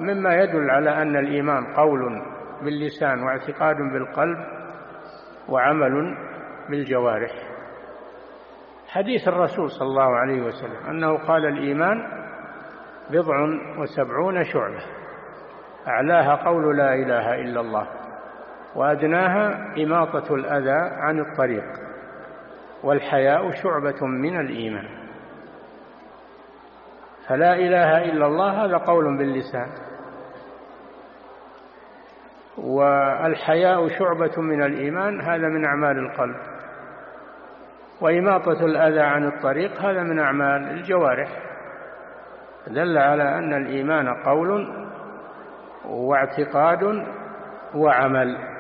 ومما يدل على أن الإيمان قول باللسان واعتقاد بالقلب وعمل بالجوارح حديث الرسول صلى الله عليه وسلم أنه قال: الإيمان 70 شعبة، أعلاها قول لا إله إلا الله، وأدناها إماطة الأذى عن الطريق، والحياء شعبة من الإيمان. فلا إله إلا الله هذا قول باللسان، والحياء شعبة من الإيمان هذا من أعمال القلب، وإماطة الأذى عن الطريق هذا من أعمال الجوارح. دل على أن الإيمان قول واعتقاد وعمل.